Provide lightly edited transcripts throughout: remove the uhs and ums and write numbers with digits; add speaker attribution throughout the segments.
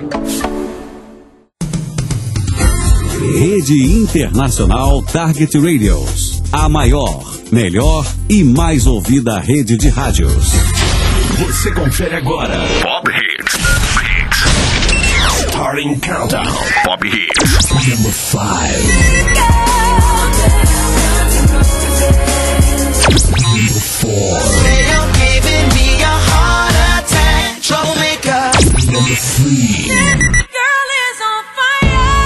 Speaker 1: Rede Internacional Target Radios. A maior, melhor e mais ouvida rede de rádios.
Speaker 2: Você confere agora Pop Hits. Starting Countdown. Pop Hits. Number 5. Number 4.
Speaker 3: They are giving me a heart attack. Troublemaker.
Speaker 2: Number 3.
Speaker 3: Girl is on fire.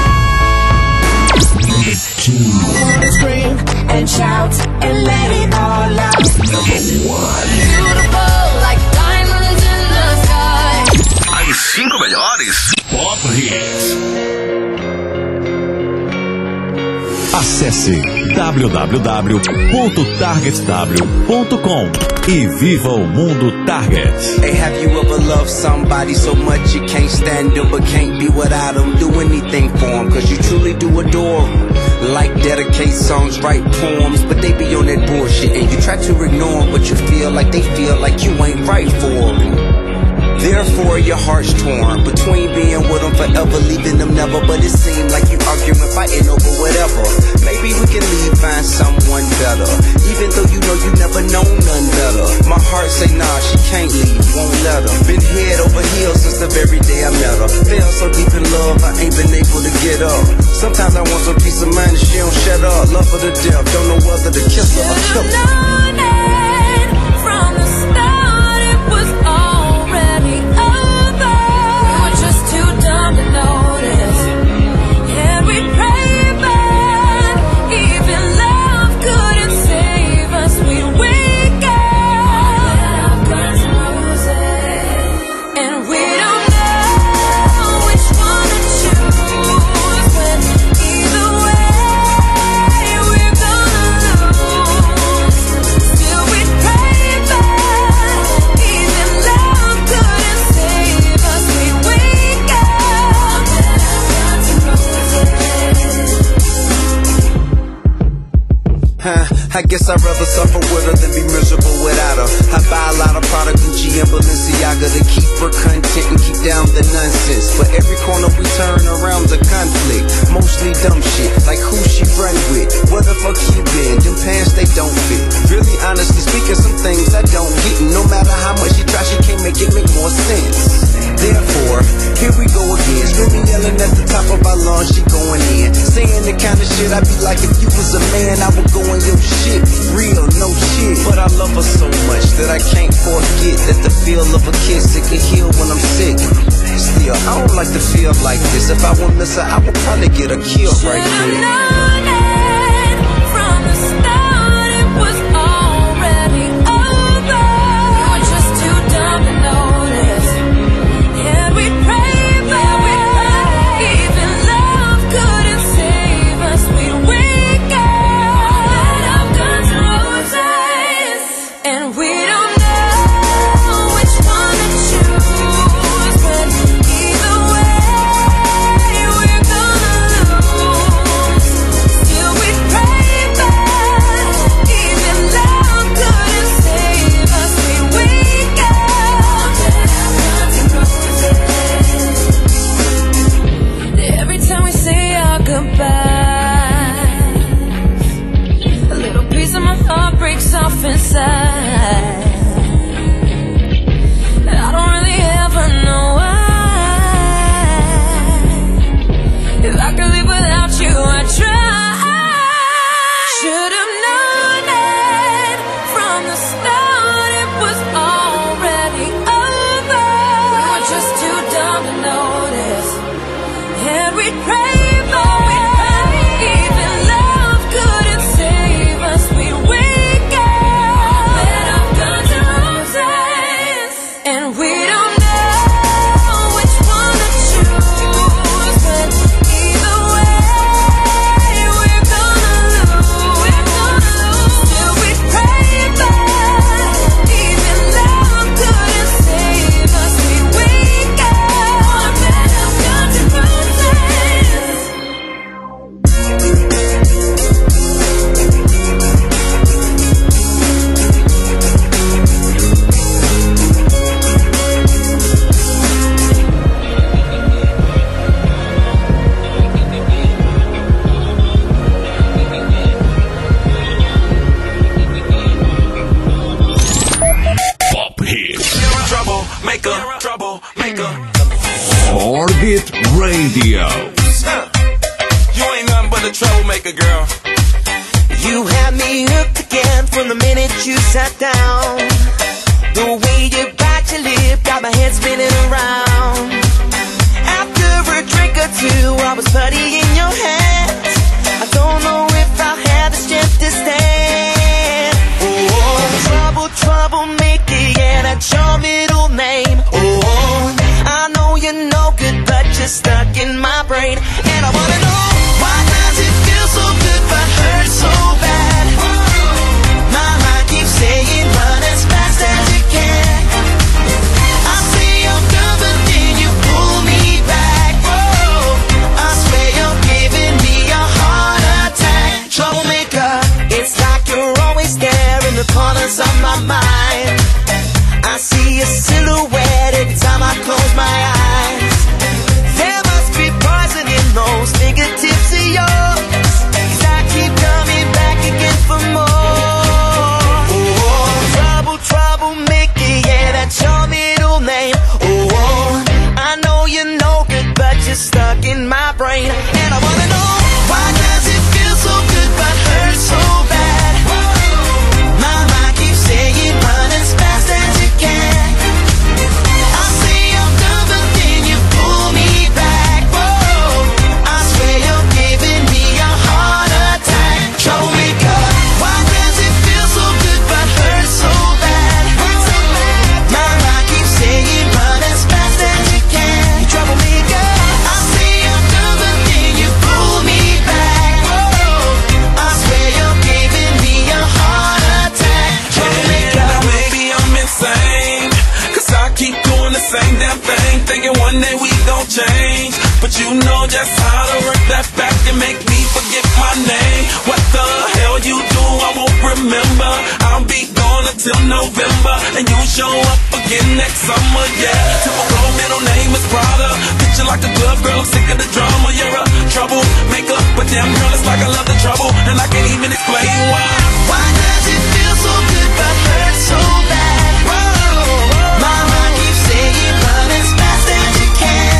Speaker 2: Number 2.
Speaker 3: Scream and shout and let it all out.
Speaker 2: Number 1.
Speaker 3: Beautiful like diamonds in the sky.
Speaker 2: As 5 melhores Pop Hits.
Speaker 1: Acesse www.targetw.com e viva o mundo Target.
Speaker 4: Hey, have you ever loved somebody so much you can't stand them but can't be without them? Do anything for them cause you truly do adore them. Like dedicate songs, write poems, but they be on that bullshit and you try to ignore them, but you feel like they feel like you ain't right for them. Therefore your heart's torn between being with them forever, leaving them never. But it seems like you arguing, fighting over whatever. Maybe we can leave, find someone better, even though you know you never known none better. My heart say nah, she can't leave, won't let her. Been head over heels since the very day I met her. Fell so deep in love, I ain't been able to get up. Sometimes I want some peace of mind and she don't shut up. Love her to death, don't know whether to kiss her or kill her.
Speaker 3: From the start it was already over. We were just too dumb to notice. Yeah, we prayed, but even love couldn't save us. We weak up, and we don't know which one to choose. But either way, we're gonna lose. Still we pray, but even love couldn't save us. We wake up.
Speaker 4: I guess I'd rather suffer with her than be miserable without her. I buy a lot of product from GM Balenciaga to keep her content and keep down the nonsense. But every corner we turn around's a conflict. Mostly dumb shit, like who she run with. Where the fuck you been? Them pants, they don't fit. Really honestly speaking, some things I don't get. And no matter how much she tries, she can't make it make more sense. Therefore, here we go again. Screaming, yelling at the top of our lungs, she going in. Saying the kind of shit I'd be like, if you was a man, I would go in your shit. Real, no shit. But I love her so much that I can't forget that the feel of a kiss, it can heal when I'm sick. Still, I don't like to feel like this. If I would miss her, I would probably get her killed right quick.
Speaker 3: From the start it was already over. We were just too dumb to notice. Yeah, we prayed, but even love couldn't save us. We wake up, guns and roses, and we don't know which one to choose. But either way, we're gonna lose.
Speaker 2: troublemaker.
Speaker 1: Orbit Radio.
Speaker 2: You ain't nothing but a troublemaker, girl.
Speaker 5: You had me hooked again from the minute you sat down. The way you bite your lip got my head spinning around. After a drink or two, I was putty in your hands. I don't know if I'll have the strength to stand. Oh, troublemaker, yeah, that's your middle name. Oh, I know you're no good, but you're stuck in my brain. And I wanna know, why does it feel so good but hurt so bad? My mind keeps saying run as fast as you can. I say I'm done, but then you pull me back. Oh, I swear you're giving me a heart attack. Troublemaker, it's like you're always there in the corners of my mind. I see a silhouette every time I close my eyes. There must be poison in those fingertips of yours, 'cause I keep coming back again for more. Oh, troublemaker, yeah, that's your middle name. Oh, I know you're no good, but you're stuck in my brain. And I wanna know, why does it feel so good but hurt so bad? My mind keeps saying run as fast as you can. I say I'm done, but then you pull me back. Whoa, I swear you're giving me a heart attack. Troublemaker, why does it feel so good but hurt so bad? My mind keeps saying run as fast as you can. Troublemaker, I say I'm done, but then you pull me back. Whoa, I swear you're giving me a heart attack. Troublemaker.
Speaker 2: Now maybe I'm insane, 'cause I keep doing the same damn thing, thinking one day we gon' change. But you know just how to work that back and make me forget my name. What the hell you do, I won't remember. I'll be gone until November, and you show up again next summer, yeah. Typical middle name is Prada. Picture like a glove, girl, I'm sick of the drama. You're a troublemaker, but damn girl, it's like I love the trouble, and I can't even explain why.
Speaker 5: Why does it feel so good but hurt so bad? My mind keeps saying run as fast as you can.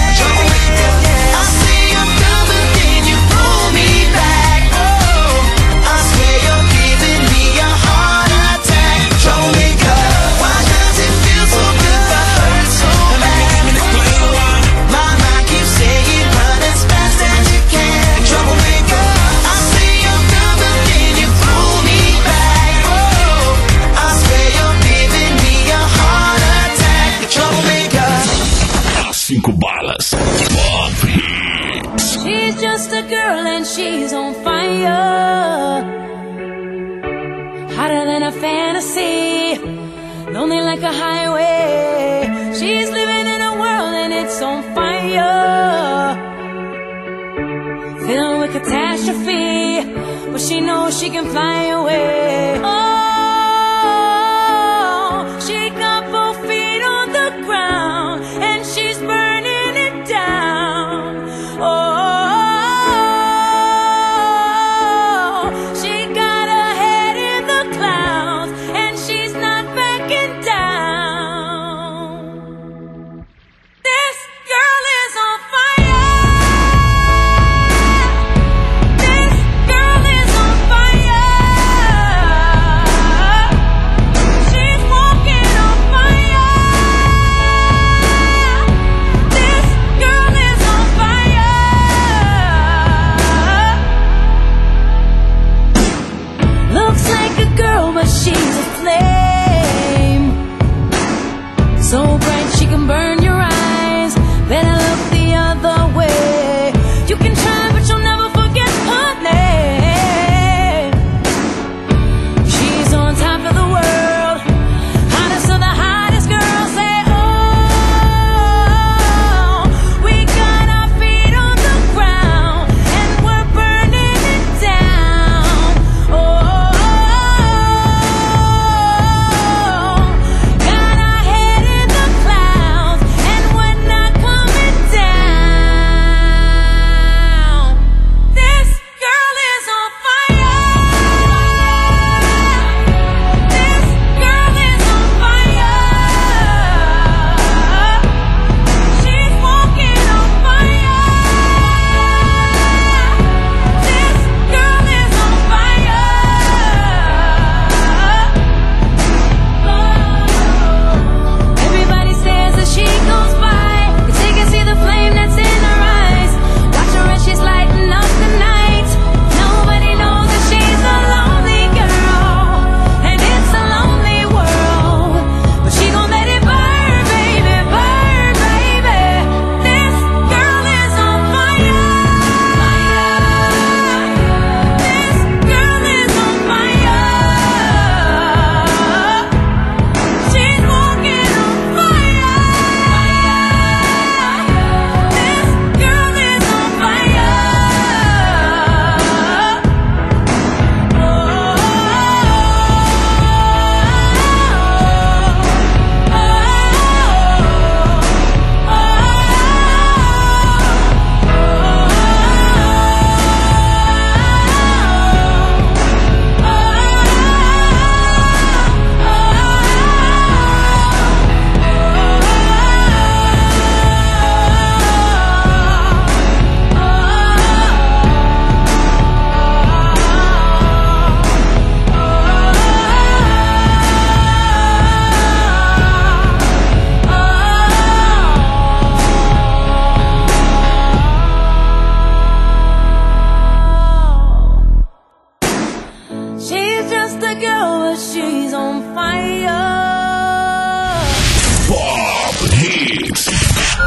Speaker 5: I say I'm done, but then you pull me back. Oh, I swear you're giving me a heart attack. Troublemaker, why does it feel so good but hurt so bad? My mind keeps saying run as fast as you can. Troublemaker, I say I'm done, but then you pull me back. Oh, I swear you're giving me a heart attack. Troublemaker.
Speaker 1: 5 balas. Pop Hits.
Speaker 3: She's just a girl and she's on fire, hotter than a fantasy, lonely like a highway. She's living in a world and it's on fire, filled with catastrophe, but she knows she can fly away. Oh, she got 4 feet on the ground and she's burning it down. Oh, she got her head in the clouds and she's not backing down. This girl is on fire. This girl is on fire.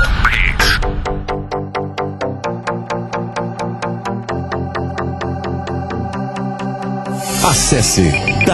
Speaker 1: Acesse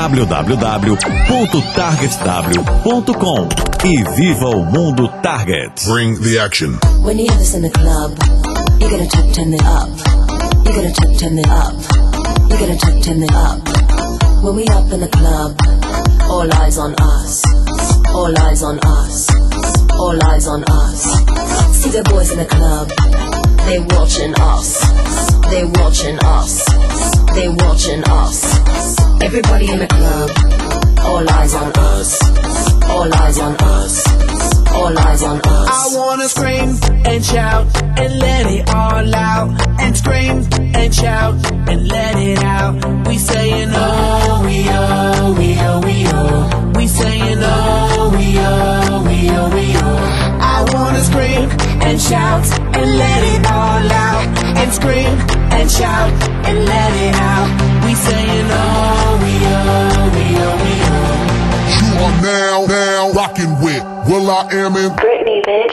Speaker 1: www.targetw.com e viva o mundo Target.
Speaker 6: Bring the action.
Speaker 7: When you hear this in the club, you gotta turn it up. You gotta turn it up. You gotta turn it up. When we up in the club, all eyes on us. All eyes on us. All eyes on us. See the boys in the club, they watching us. They watching us. They watching us. Everybody in the club, all eyes on us. All eyes on us. All eyes on us.
Speaker 5: I wanna scream and shout and let it all out. And scream and shout and let it out. We saying oh, we oh, we oh, we oh. We saying oh, we oh, we oh, we oh. I wanna scream and shout and let it all out. And scream and shout and let it out. We saying oh, we oh, we oh, we oh.
Speaker 6: You are now rocking with will.i.am in
Speaker 7: Britney, bitch.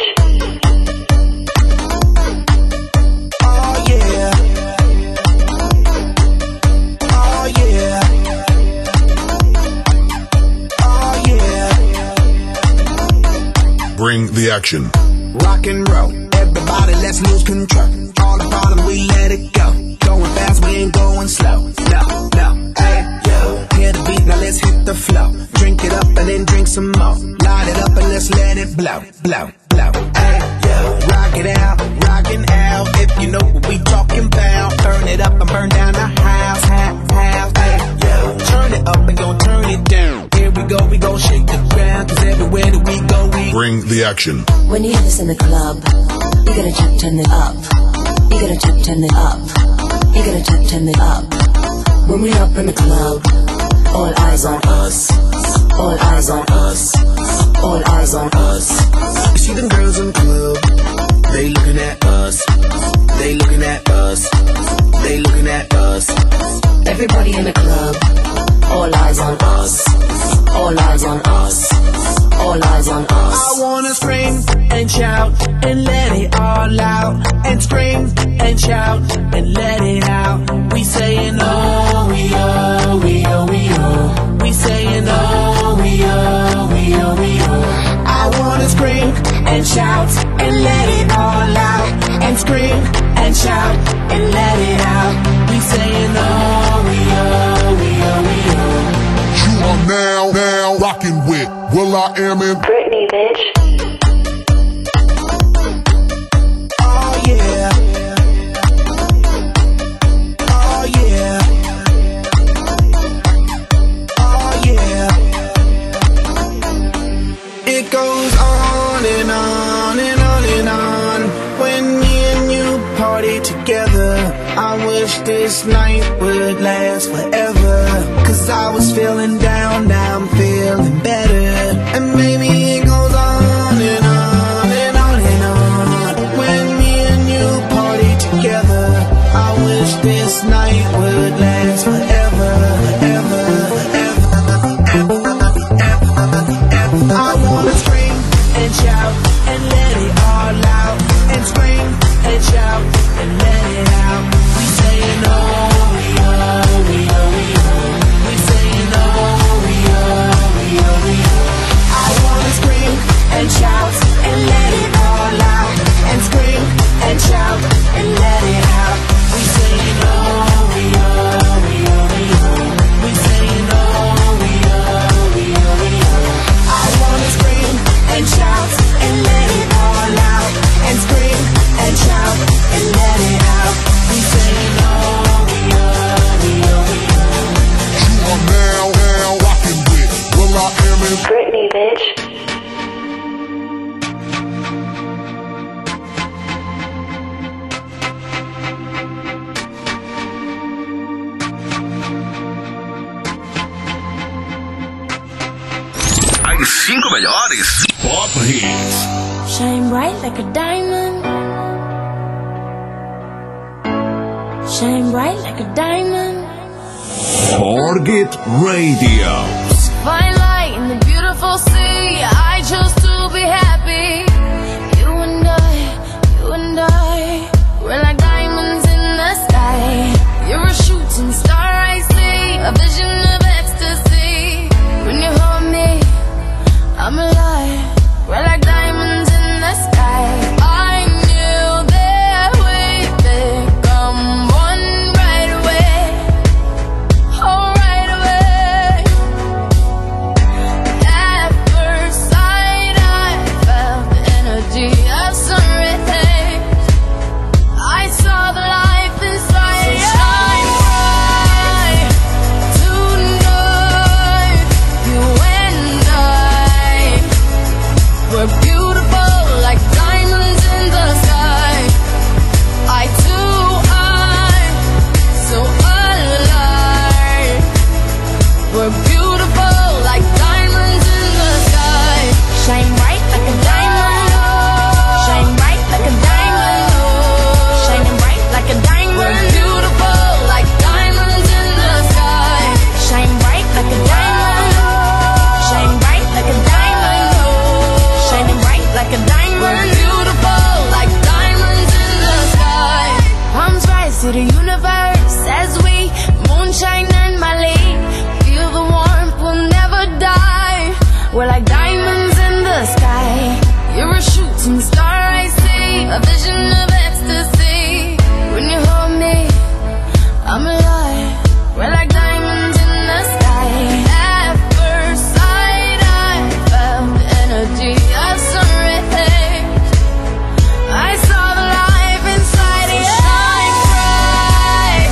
Speaker 5: Oh yeah. Oh yeah. Oh yeah.
Speaker 6: Bring the action.
Speaker 5: Rock and roll, everybody let's lose control. All the bottom we let it go. Going fast, we ain't going slow. No, hey, yo. Hear the beat, now let's hit the flow. Drink it up and then drink some more. Light it up and let's let it blow, blow, blow. Hey, yo. Rock it out, rockin' out. If you know what we talking about. Burn it up and burn down the house, hey, yo. Turn it up and gon' turn it down. Here we go shake the ground. Cause everywhere that we go, we
Speaker 6: bring the action.
Speaker 7: When you hear this in the club, you gotta turn it up. You gotta turn it up. You gotta turn it up. When we up in the club, all eyes on us. All eyes on us. All eyes on us.
Speaker 5: You see them girls in the club, they looking at us. They looking at us. They looking at us.
Speaker 7: Everybody in the club, all eyes on us. All eyes on us. All eyes on us.
Speaker 5: I wanna scream and shout and let it all out. And scream and shout and let it out. We saying oh, we oh, we oh, we oh. We saying oh, we oh, we oh, we oh. I wanna scream and shout and let it all out. And scream and shout and let it out. We saying oh, we oh, we oh, we oh.
Speaker 6: You are now rocking with will.i.am in
Speaker 7: Britney, bitch.
Speaker 5: Oh yeah. Oh yeah. Oh yeah. It goes on and on and on and on. When me and you party together, I wish this night would last forever. Cause I was feeling down, now I'm feeling better. And maybe it goes on and on and on and on. When me and you party together, I wish this night would last forever, forever, forever, forever. I wanna scream and shout and let it all out. And scream and shout and let it out. We saying oh, we oh, we oh, we oh. We saying oh, we oh, we oh, we oh. I wanna scream and shout and let it all out. And scream and shout and let it out. We saying oh, we oh, we oh, we oh. We saying oh, we oh, we oh, we oh. I wanna scream and shout and let it all out. And scream and shout and let it out. We saying oh, we oh, we oh, we oh.
Speaker 6: You are now rocking with will.i.am in
Speaker 7: Britney, bitch.
Speaker 2: As 5 melhores Pop Hits.
Speaker 3: Shine bright like a diamond. Shine bright like a diamond.
Speaker 1: Target Radio.
Speaker 3: Fine light in the beautiful sea. I chose to be happy. You and I. to the universe as we moonshine and Mali. Feel the warmth, we'll never die. We're like diamonds in the sky. You're a shooting star, I see. A vision of ecstasy. When you hold me, I'm alive. We're like diamonds in the sky. At first sight, I felt the energy of sunrise. I saw the life inside you. Shine bright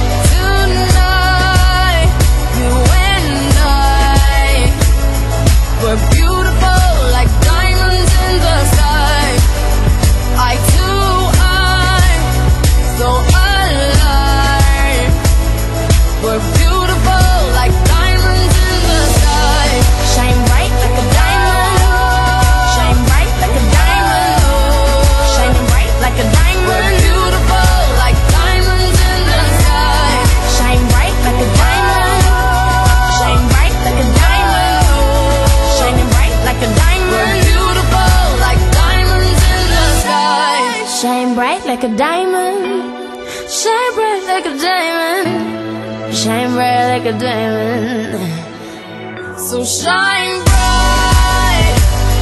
Speaker 3: tonight. You and I, we're beautiful like diamonds in the sky. I too, I'm so alive. We're beautiful like diamonds in the sky. Shine bright like a diamond. Shine bright like a diamond. Shining bright like a diamond. We're beautiful like diamonds in the sky. Shine bright like a diamond. Shine bright like a diamond. Shining bright like a diamond. We're beautiful like diamonds in the sky. Shine bright like a diamond. Shine bright like a diamond. Shine bright like a diamond. So shine bright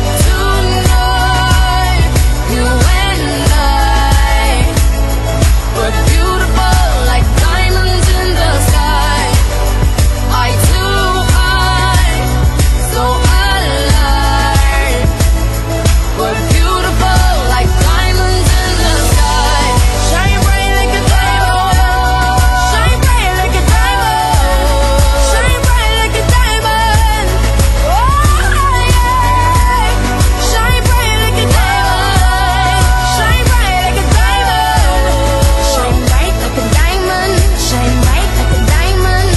Speaker 3: tonight. You and I, we're beautiful like diamonds in the sky. I too, I'm so alive. We're beautiful like diamonds in the sky. Shine bright like a diamond. Shine bright like a diamond. Shine bright like a diamond. Oh yeah. Shine bright like a diamond. Shine bright like a diamond. Shine bright like a diamond. Shine bright like a diamond.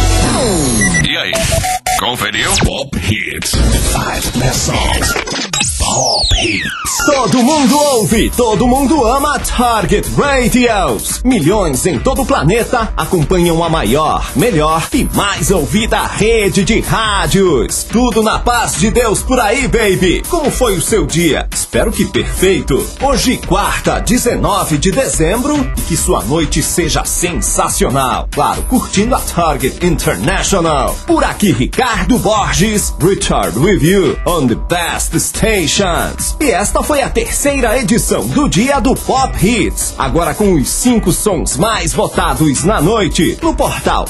Speaker 8: E aí, conferiu?
Speaker 9: Pop Hits. 5 best songs. Pop Hits. Todo mundo ouve, todo mundo ama Target Radios. Milhões em todo o planeta acompanham a maior, melhor e mais ouvida rede de rádios. Tudo na paz de Deus por aí, baby. Como foi o seu dia? Espero que perfeito. Hoje, quarta, 19 de dezembro, e que sua noite seja sensacional. Claro, curtindo a Target International. Por aqui, Ricardo Borges, Richard with you on the best stations. E esta foi a terceira edição do Dia do Pop Hits. Agora com os 5 sons mais votados na noite no portal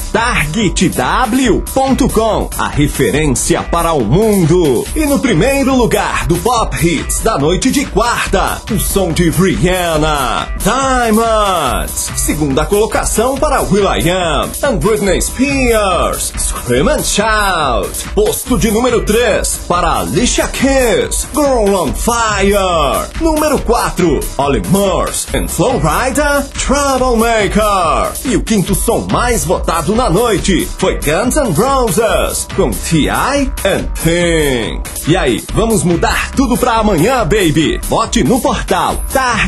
Speaker 9: targetw.com, a referência para o mundo. E no primeiro lugar do Pop Hits da noite de quarta, o som de Rihanna, Diamonds. Segunda colocação para will.i.am and Britney Spears, Scream and Shout. Posto de número 3 para Alicia Keys, Girl on Fire. Número 4, Olly Murs and Flo Rida, Troublemaker. E o quinto som mais votado na noite foi Guns N' Roses com T.I. and Pink. E aí, vamos mudar tudo pra amanhã, baby? Vote no portal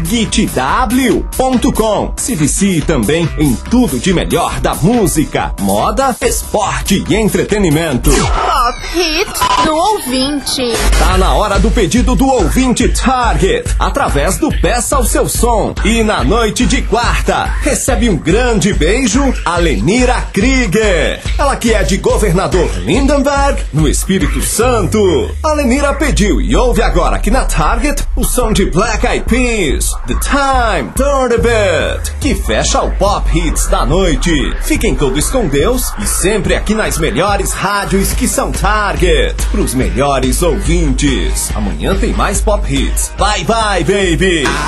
Speaker 9: targetw.com. Se vicie também em tudo de melhor da música, moda, esporte e entretenimento.
Speaker 10: Pop Hit do ouvinte.
Speaker 9: Tá na hora do pedido do ouvinte Target, através do Peça o Seu Som. E na noite de quarta, recebe um grande beijo a Lenira Krieger. Ela que é de Governador Lindenberg, no Espírito Santo. A Lenira pediu e ouve agora aqui na Target o som de Black Eyed Peas, The Time, Turn a Bit, que fecha o Pop Hits da noite. Fiquem todos com Deus e sempre aqui nas melhores rádios que são Target, pros melhores ouvintes. Amanhã tem mais Pop Hits. Bye bye, baby.
Speaker 4: I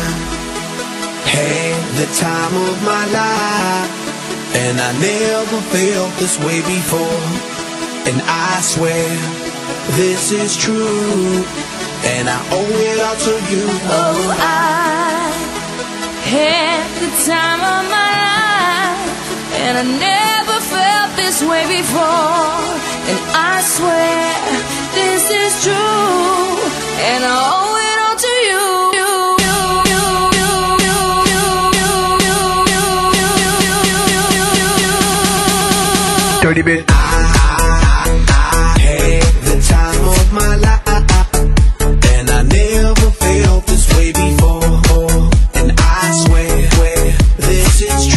Speaker 4: had the time of my life, and I never felt this way before. And I swear this is true, and I owe it all to you.
Speaker 3: Oh, I had the time of my life, and I never felt this way before. And I swear this is true, and I owe it all to you.
Speaker 4: Dirty bit. I had the time of my life, and I never felt this way before. And I swear this is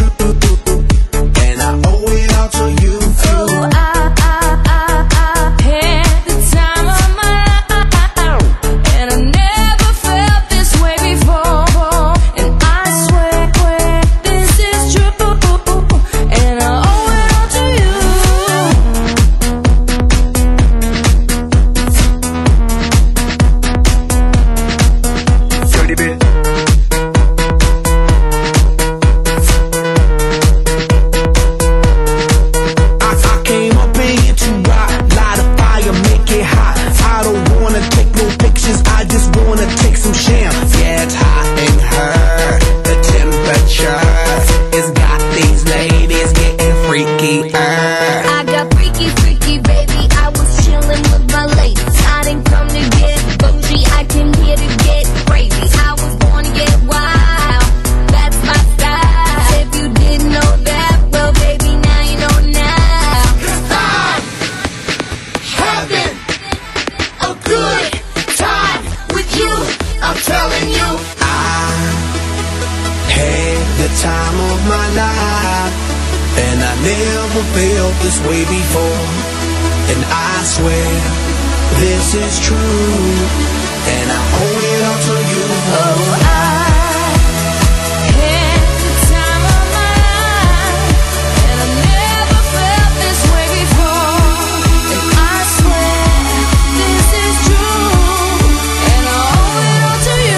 Speaker 4: And I never felt this way before. And I swear this is true. And I owe it all to you.
Speaker 3: Oh, I had the time of my life, and I never felt this way before. And I swear this is true, and I owe it all to you.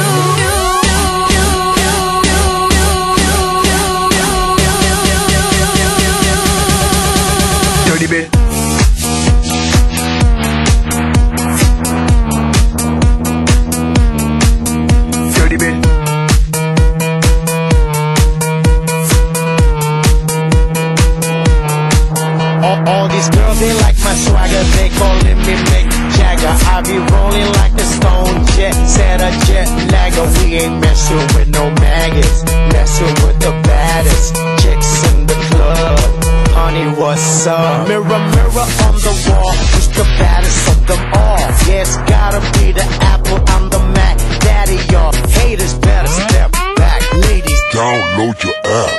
Speaker 11: Dirty bit. Dirty bit.
Speaker 12: All these girls, they like my swagger, they calling me Mick Jagger. I be rolling like the Stone Jet, said a jet lagger. We ain't messing with no maggots, messing with the baddest chicks in the club. Honey, what's up? Mirror, mirror on the wall, who's the baddest of them all? Yeah, it's gotta be the Apple, I'm the Mac. Daddy, y'all haters better step back. Ladies,
Speaker 6: Download your app.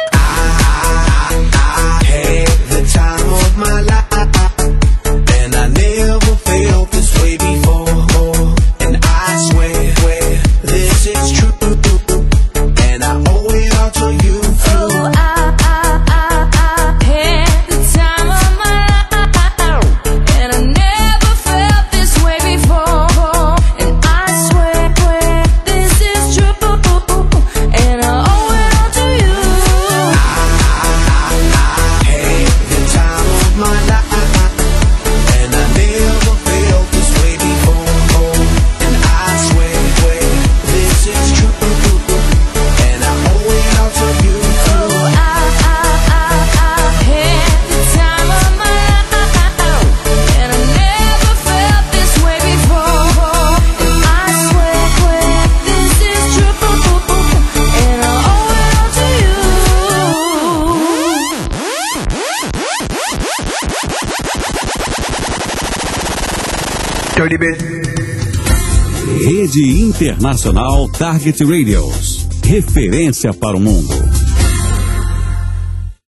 Speaker 4: I had the time of my life, and I never felt this way before. And I swear this is true, and I owe it all to you.
Speaker 3: Oh, I had the time of my life, and I never felt this way before. And I swear this is true, and I owe it all to you.
Speaker 4: I had the time of my life, and I never felt this way before. And I swear this is true, and I owe it all to you.
Speaker 3: Oh, I had the time of my life, and I never felt this way before. And I swear this is true, and I owe it all to you.
Speaker 11: Dirty bit.
Speaker 1: Rede Internacional Target Radios. Referência para o mundo.